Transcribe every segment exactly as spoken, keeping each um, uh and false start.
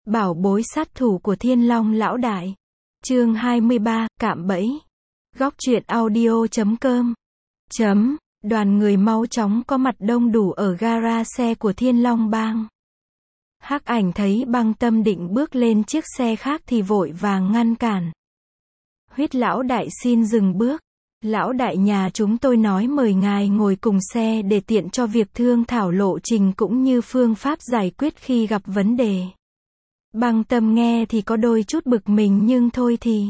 Bảo bối sát thủ của Thiên Long lão đại. Chương hai mươi ba, cạm bẫy. Góc truyện audio chấm com. Chấm. Đoàn người mau chóng có mặt đông đủ ở gara xe của Thiên Long Bang. Hắc Ảnh thấy Băng Tâm định bước lên chiếc xe khác thì vội vàng ngăn cản. Huyết lão đại xin dừng bước. Lão đại nhà chúng tôi nói mời ngài ngồi cùng xe để tiện cho việc thương thảo lộ trình cũng như phương pháp giải quyết khi gặp vấn đề. Băng Tâm nghe thì có đôi chút bực mình nhưng thôi thì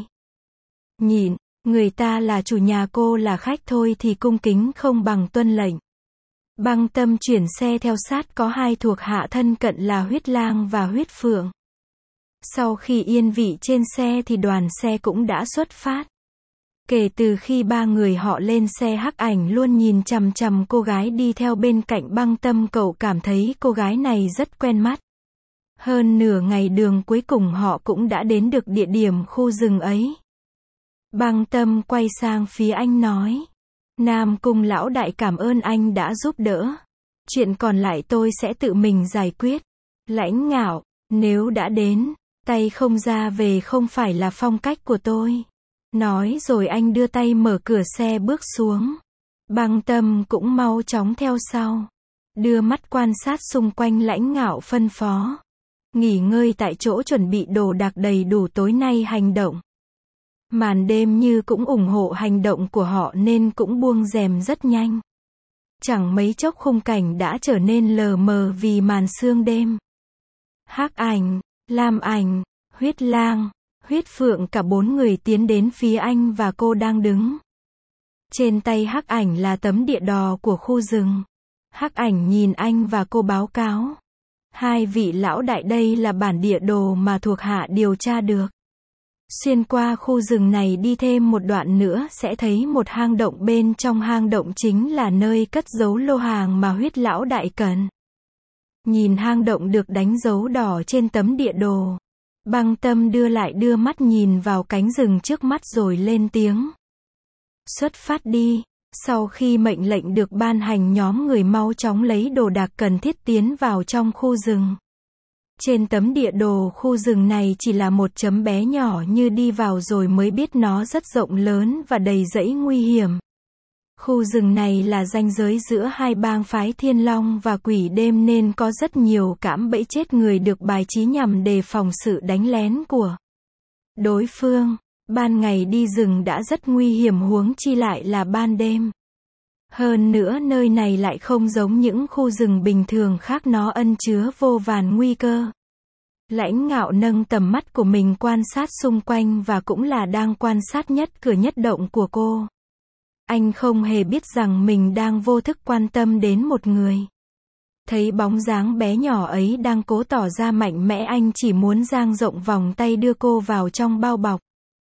nhịn, người ta là chủ nhà cô là khách thôi thì cung kính không bằng tuân lệnh. Băng Tâm chuyển xe theo sát có hai thuộc hạ thân cận là Huyết Lang và Huyết Phượng. Sau khi yên vị trên xe thì đoàn xe cũng đã xuất phát. Kể từ khi ba người họ lên xe, Hắc Ảnh luôn nhìn chằm chằm cô gái đi theo bên cạnh Băng Tâm, cậu cảm thấy cô gái này rất quen mắt. Hơn nửa ngày đường cuối cùng họ cũng đã đến được địa điểm khu rừng ấy. Băng Tâm quay sang phía anh nói. Nam Cung lão đại cảm ơn anh đã giúp đỡ. Chuyện còn lại tôi sẽ tự mình giải quyết. Lãnh Ngạo, nếu đã đến, tay không ra về không phải là phong cách của tôi. Nói rồi anh đưa tay mở cửa xe bước xuống. Băng Tâm cũng mau chóng theo sau. Đưa mắt quan sát xung quanh, Lãnh Ngạo phân phó. Nghỉ ngơi tại chỗ, chuẩn bị đồ đạc đầy đủ, tối nay hành động. Màn đêm như cũng ủng hộ hành động của họ nên cũng buông rèm rất nhanh. Chẳng mấy chốc khung cảnh đã trở nên lờ mờ vì màn sương đêm. Hắc Ảnh, Lam Ảnh, Huyết Lang, Huyết Phượng, cả bốn người tiến đến phía anh và cô đang đứng. Trên tay Hắc Ảnh là tấm địa đồ của khu rừng. Hắc Ảnh nhìn anh và cô báo cáo. Hai vị lão đại, đây là bản địa đồ mà thuộc hạ điều tra được. Xuyên qua khu rừng này đi thêm một đoạn nữa sẽ thấy một hang động, bên trong hang động chính là nơi cất giấu lô hàng mà Huyết lão đại cần. Nhìn hang động được đánh dấu đỏ trên tấm địa đồ, Băng Tâm đưa lại đưa mắt nhìn vào cánh rừng trước mắt rồi lên tiếng. Xuất phát đi. Sau khi mệnh lệnh được ban hành, nhóm người mau chóng lấy đồ đạc cần thiết tiến vào trong khu rừng. Trên tấm địa đồ, khu rừng này chỉ là một chấm bé nhỏ, như đi vào rồi mới biết nó rất rộng lớn và đầy rẫy nguy hiểm. Khu rừng này là ranh giới giữa hai bang phái Thiên Long và Quỷ Đêm nên có rất nhiều cạm bẫy chết người được bài trí nhằm đề phòng sự đánh lén của đối phương. Ban ngày đi rừng đã rất nguy hiểm, huống chi lại là ban đêm. Hơn nữa nơi này lại không giống những khu rừng bình thường khác, nó ẩn chứa vô vàn nguy cơ. Lãnh Ngạo nâng tầm mắt của mình quan sát xung quanh và cũng là đang quan sát nhất cử nhất động của cô. Anh không hề biết rằng mình đang vô thức quan tâm đến một người. Thấy bóng dáng bé nhỏ ấy đang cố tỏ ra mạnh mẽ, anh chỉ muốn dang rộng vòng tay đưa cô vào trong bao bọc,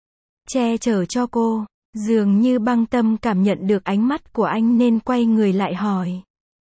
che chở cho cô. Dường như Băng Tâm cảm nhận được ánh mắt của anh nên quay người lại hỏi.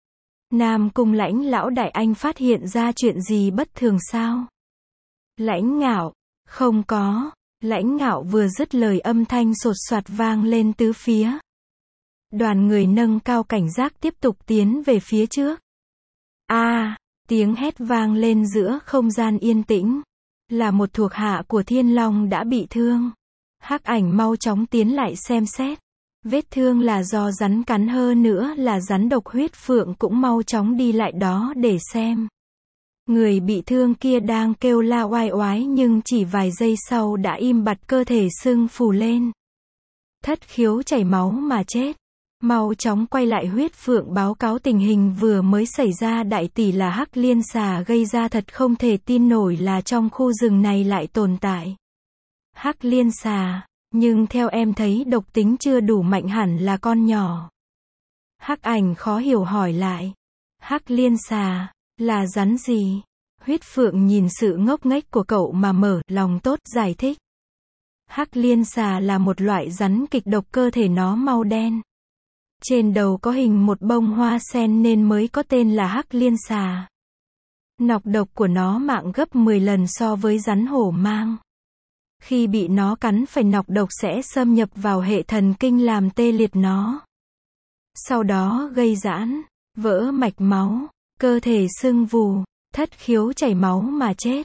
Nam Cung Lãnh lão đại, anh phát hiện ra chuyện gì bất thường sao? Lãnh Ngạo, không có. Lãnh Ngạo vừa dứt lời, âm thanh sột soạt vang lên tứ phía. Đoàn người nâng cao cảnh giác tiếp tục tiến về phía trước. A, à, tiếng hét vang lên giữa không gian yên tĩnh. Là một thuộc hạ của Thiên Long đã bị thương. Hắc Ảnh mau chóng tiến lại xem xét. Vết thương là do rắn cắn, hơn nữa là rắn độc. Huyết Phượng cũng mau chóng đi lại đó để xem. Người bị thương kia đang kêu la oai oái nhưng chỉ vài giây sau đã im bặt, cơ thể sưng phù lên. Thất khiếu chảy máu mà chết. Mau chóng quay lại, Huyết Phượng báo cáo tình hình vừa mới xảy ra. Đại tỷ là Hắc Liên xà gây ra, thật không thể tin nổi là trong khu rừng này lại tồn tại Hắc Liên xà, nhưng theo em thấy độc tính chưa đủ mạnh, hẳn là con nhỏ. Hắc Ảnh khó hiểu hỏi lại. Hắc Liên xà, là rắn gì? Huyết Phượng nhìn sự ngốc nghếch của cậu mà mở lòng tốt giải thích. Hắc Liên xà là một loại rắn kịch độc, cơ thể nó màu đen. Trên đầu có hình một bông hoa sen nên mới có tên là Hắc Liên xà. Nọc độc của nó mạng gấp mười lần so với rắn hổ mang. Khi bị nó cắn phải, nọc độc sẽ xâm nhập vào hệ thần kinh làm tê liệt nó. Sau đó gây giãn, vỡ mạch máu, cơ thể sưng vù, thất khiếu chảy máu mà chết.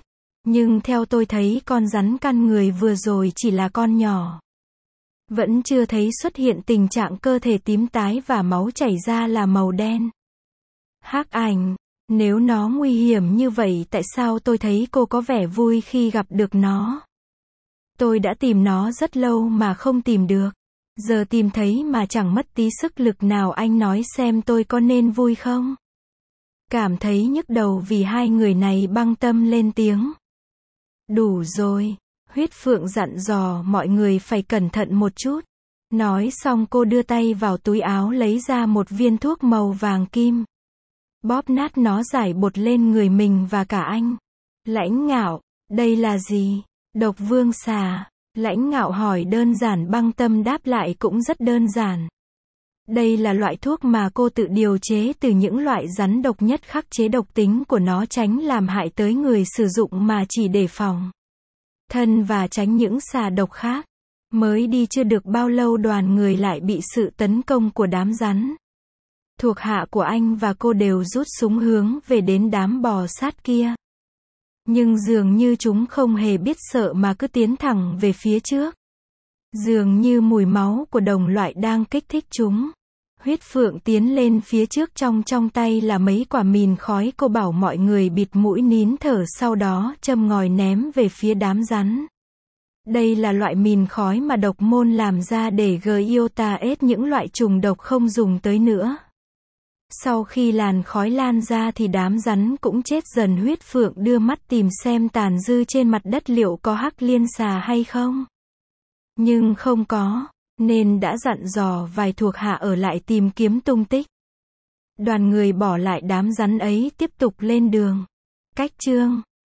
Nhưng theo tôi thấy con rắn căn người vừa rồi chỉ là con nhỏ. Vẫn chưa thấy xuất hiện tình trạng cơ thể tím tái và máu chảy ra là màu đen. Hắc Ảnh, nếu nó nguy hiểm như vậy tại sao tôi thấy cô có vẻ vui khi gặp được nó? Tôi đã tìm nó rất lâu mà không tìm được. Giờ tìm thấy mà chẳng mất tí sức lực nào, anh nói xem tôi có nên vui không? Cảm thấy nhức đầu vì hai người này băng tâm lên tiếng. Đủ rồi, Huyết Phượng dặn dò mọi người phải cẩn thận một chút. Nói xong cô đưa tay vào túi áo lấy ra một viên thuốc màu vàng kim. Bóp nát nó rải bột lên người mình và cả anh. Lãnh Ngạo, đây là gì? Độc vương xà. Lãnh Ngạo hỏi đơn giản, băng tâm đáp lại cũng rất đơn giản. Đây là loại thuốc mà cô tự điều chế từ những loại rắn độc nhất, khắc chế độc tính của nó tránh làm hại tới người sử dụng mà chỉ đề phòng thân và tránh những xà độc khác. Mới đi chưa được bao lâu đoàn người lại bị sự tấn công của đám rắn. Thuộc hạ của anh và cô đều rút súng hướng về đến đám bò sát kia. Nhưng dường như chúng không hề biết sợ mà cứ tiến thẳng về phía trước. Dường như mùi máu của đồng loại đang kích thích chúng. Huyết Phượng tiến lên phía trước, trong trong tay là mấy quả mìn khói, cô bảo mọi người bịt mũi nín thở, sau đó châm ngòi ném về phía đám rắn. Đây là loại mìn khói mà độc môn làm ra để gây iota ết những loại trùng độc không dùng tới nữa. Sau khi làn khói lan ra thì đám rắn cũng chết dần. Huyết Phượng đưa mắt tìm xem tàn dư trên mặt đất liệu có hắc liên xà hay không. Nhưng không có, nên đã dặn dò vài thuộc hạ ở lại tìm kiếm tung tích. Đoàn người bỏ lại đám rắn ấy tiếp tục lên đường. Cách chương